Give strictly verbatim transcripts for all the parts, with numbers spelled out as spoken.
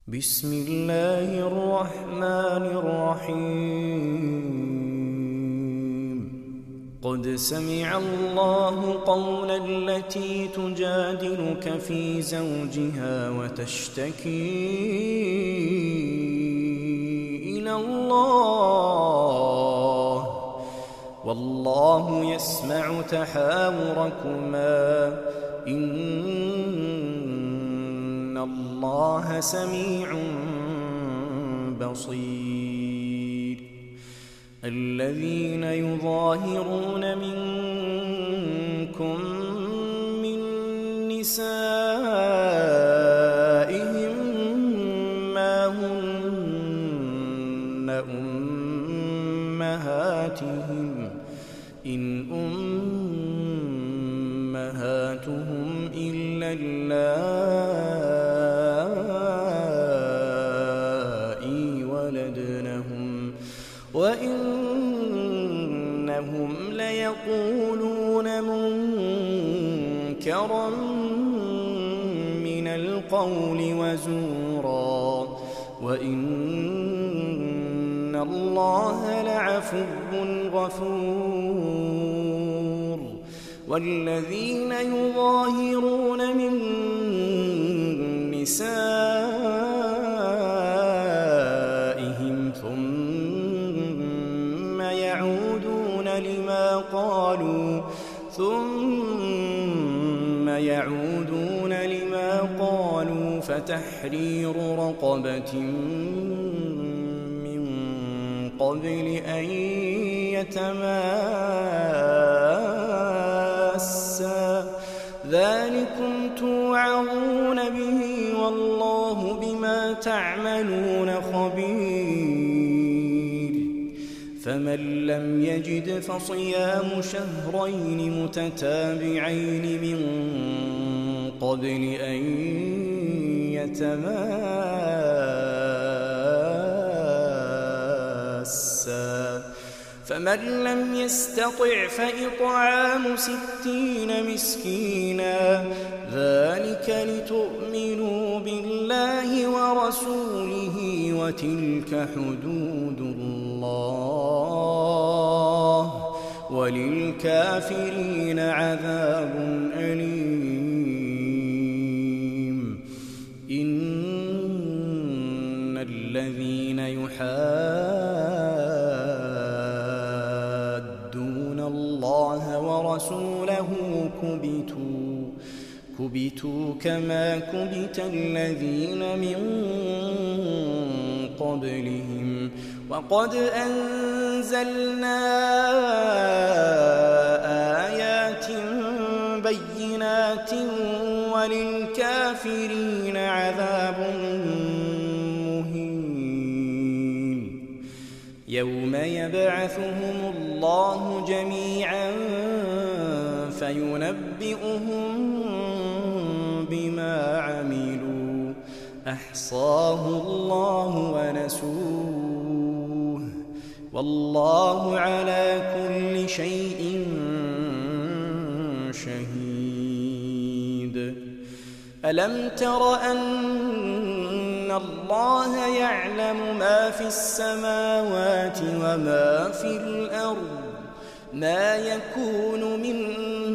بسم الله الرحمن الرحيم قد سمع الله قول التي تجادلك في زوجها وتشتكي إلى الله والله يسمع تحاوركما إن الله سميع بصير الذين يظاهرون منكم من نسائهم ما هن أمهاتهم إن أمهاتهم إلا اللائي ولدنهم وإنهم ليقولون منكرا من القول وزورا وإن الله لعفو غفور والذين يظاهرون من نسائهم ثم يعودون لما قالوا ثم يعودون لما قالوا فتحرير رقبة من قبل أن يتماسا ذلكم توعظون به والله بما تعملون خبير فمن لم يجد فصيام شهرين متتابعين من قبل أن يتماسا فمن لم يستطع فإطعام ستين مسكينا ذلك لتؤمنوا بالله ورسوله وتلك حدود الله وللكافرين عذاب أليم إن الذين يحادون الله ورسوله كبتوا كبتوا كما كبت الذين من قبلهم وقد أنزلنا آيات بينات وللكافرين عذاب مهين يوم يبعثهم الله جميعا فينبئهم بما عملوا أحصاه الله ونسوه والله على كل شيء شهيد ألم تر أن الله يعلم ما في السماوات وما في الأرض ما يكون من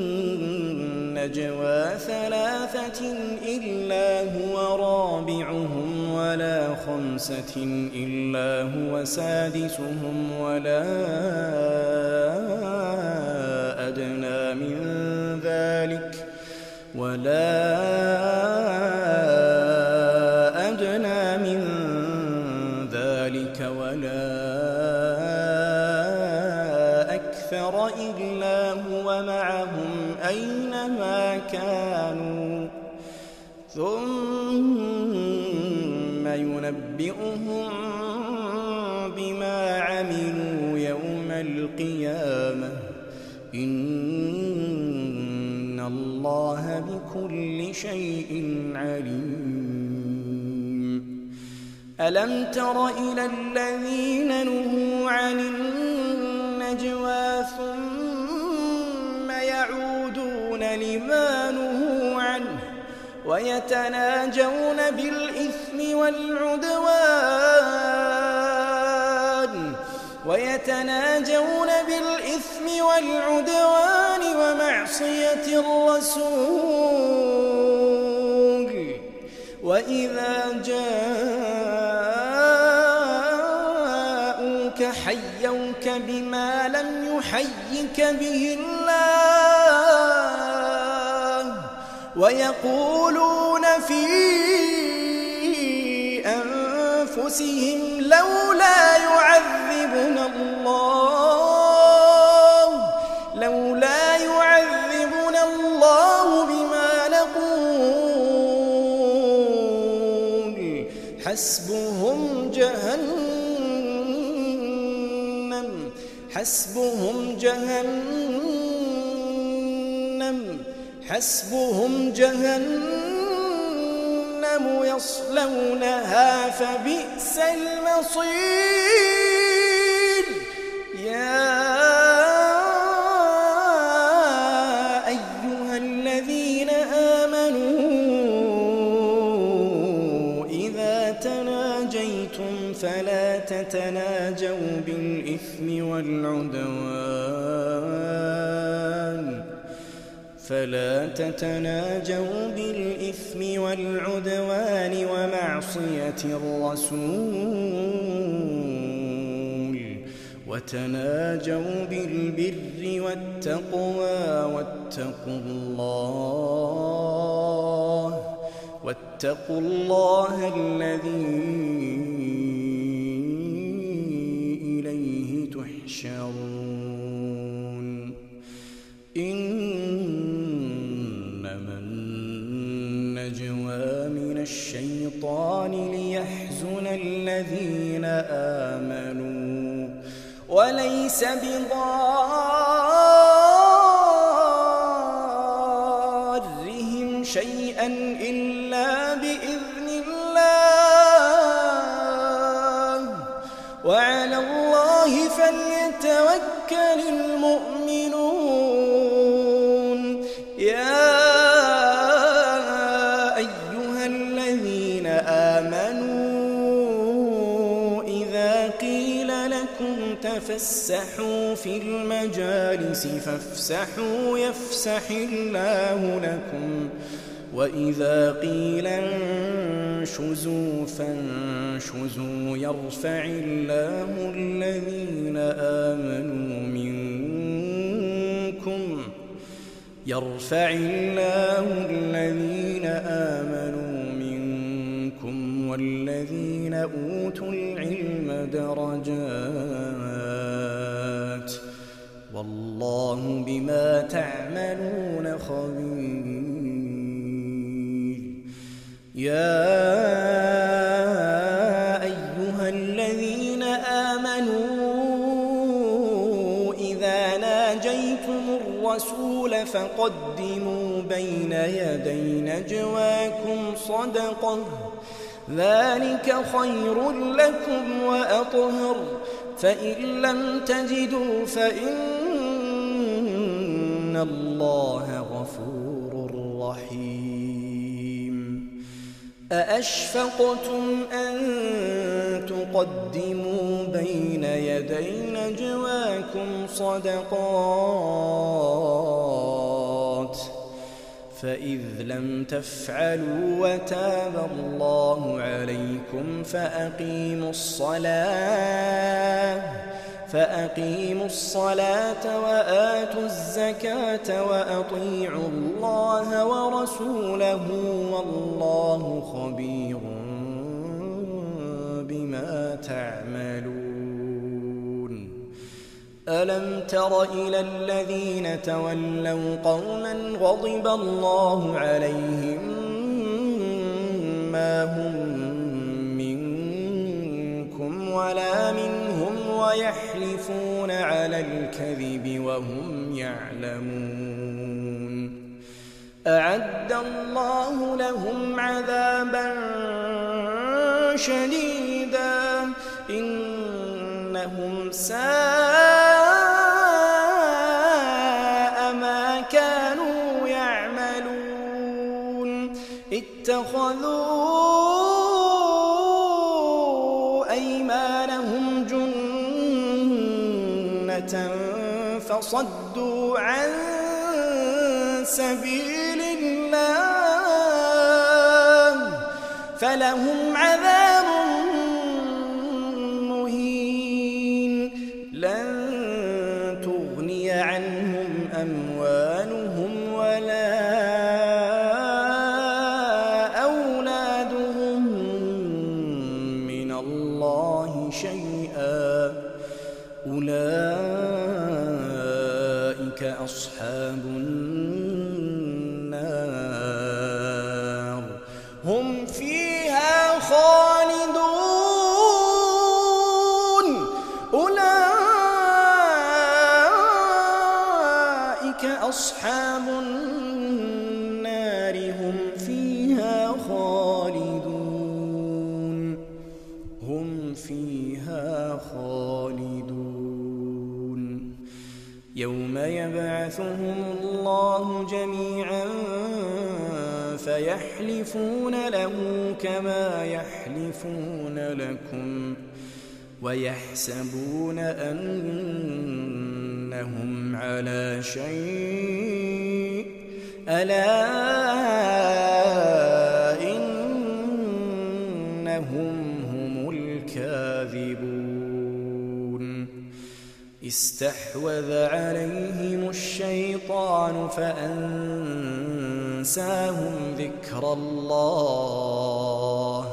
نجوى ثلاثة إلا هو رابعهم ولا خمسة إلا هو سادسهم ولا أدنى من ذلك ولا أدنى من ذلك ولا أكثر إلا هو معهم أينما كانوا ثم ينبئهم بما عملوا يوم القيامة إن الله بكل شيء عليم ألم تر إلى الذين نهوا عن النجوى ثم يعودون لما نهوا عنه ويتناجون بالإثم والعدوان ويتناجون بالإثم والعدوان ومعصية الرسول وإذا جاءوك حيوك بما لم يحيك به الله ويقولون في أنفسهم لولا يعذبنا الله لولا يعذبنا الله بما نقول حسبهم جهنم حسبهم جهنم حسبهم جهنم يصلونها فبئس المصير يا أيها الذين آمنوا إذا تناجيتم فلا تتناجوا بالإثم والعدوان فلا تتناجوا بالإثم والعدوان ومعصية الرسول وتناجوا بالبر والتقوى واتقوا الله واتقوا الله الذي إليه تحشرون إنما النجوى من الشيطان ليحزن الذين آمنوا وليس بضارهم شيئا إلا بإذن الله وعلى الله فليتوكل المؤمنون يا أيها الذين آمنوا إذا قيل لكم تفسحوا في المجالس فافسحوا يفسح الله لكم وإذا قيل انشزوا فانشزوا يرفع الله الذين آمنوا منكم يرفع الله الذين آمنوا منكم والذين أوتوا العلم درجات والله بما تعملون خبير يا أيها الذين آمنوا إذا ناجيتم الرسول فقدموا بين يدي نجواكم صدقة ذلك خير لكم وأطهر فإن لم تجدوا فإن الله غفور رحيم أأشفقتم أن تقدموا بين يدي نجواكم صدقات فإذ لم تفعلوا وتاب الله عليكم فأقيموا الصلاة فأقيموا الصلاة وآتوا الزكاة وأطيعوا الله ورسوله والله خبير بما تعملون ألم تر إلى الذين تولوا قوما غضب الله عليهم ما هم منكم ولا منهم ويحلفون على الكذب وهم يعلمون أعد الله لهم عذابا شديدا إنهم ساء ما كانوا يعملون اتخذوا أيمانهم جنة فصدوا عن سبيل الله فلهم عذاب مهين لن تغني عنهم أموالهم ولا أولادهم من الله شيئا أولئك أصحاب النار هم فيها خالدون أولئك أصحاب النار هم فيها خالدون هم فيها خالدون يوم يبعثهم الله جميعا فيحلفون له كما يحلفون لكم ويحسبون أنهم على شيء ألا إنهم هم الكاذبون استحوذ عليهم الشيطان فأنساهم ذكر الله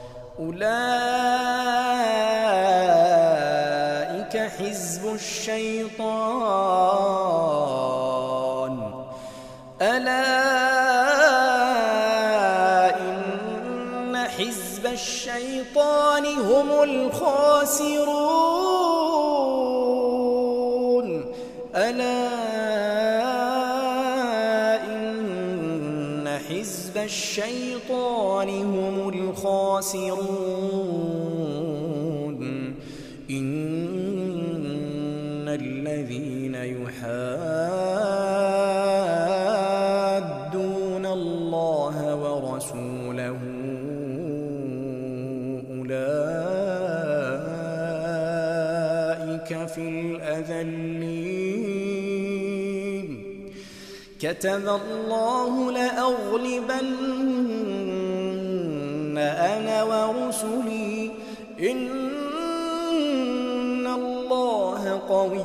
أولئك حزب الشيطان ألا إن حزب الشيطان هم الخاسرون ألا إن حزب الشيطان هم الخاسرون إن الذين يحادون الله ورسوله أولئك في الأذلين كتب الله لأغلبن أنا ورسلي إن الله قوي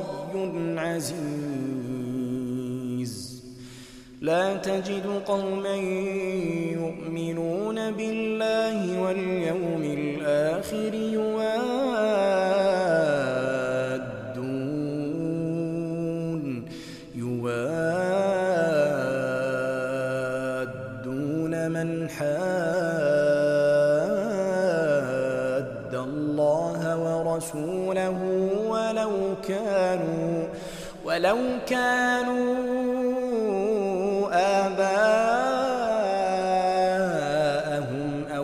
عزيز لا تجد قوما يؤمنون بالله واليوم الآخر يوادون يوادون من حاد الله ورسوله ولو كانوا ولو كانوا آباءهم أو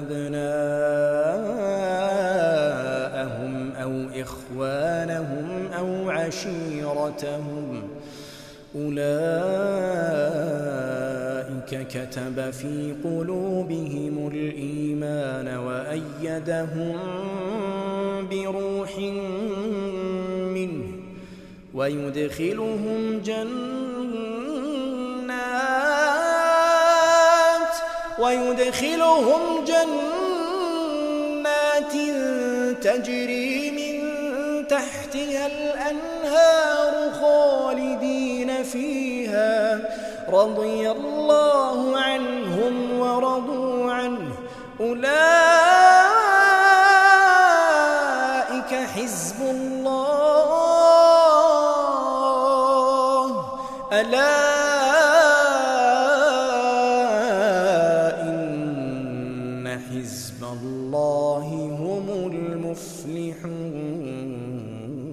أبناءهم أو إخوانهم أو عشيرتهم أولئك كتب في قلوبهم الإيمان وأيدهم بروح منه ويدخلهم جنات ويدخلهم جنات تجري من تحتها الأنهار خالدين فيها رضي الله عنهم ورضوا عنه أولئك حزب الله ألا إن حزب الله هم المفلحون.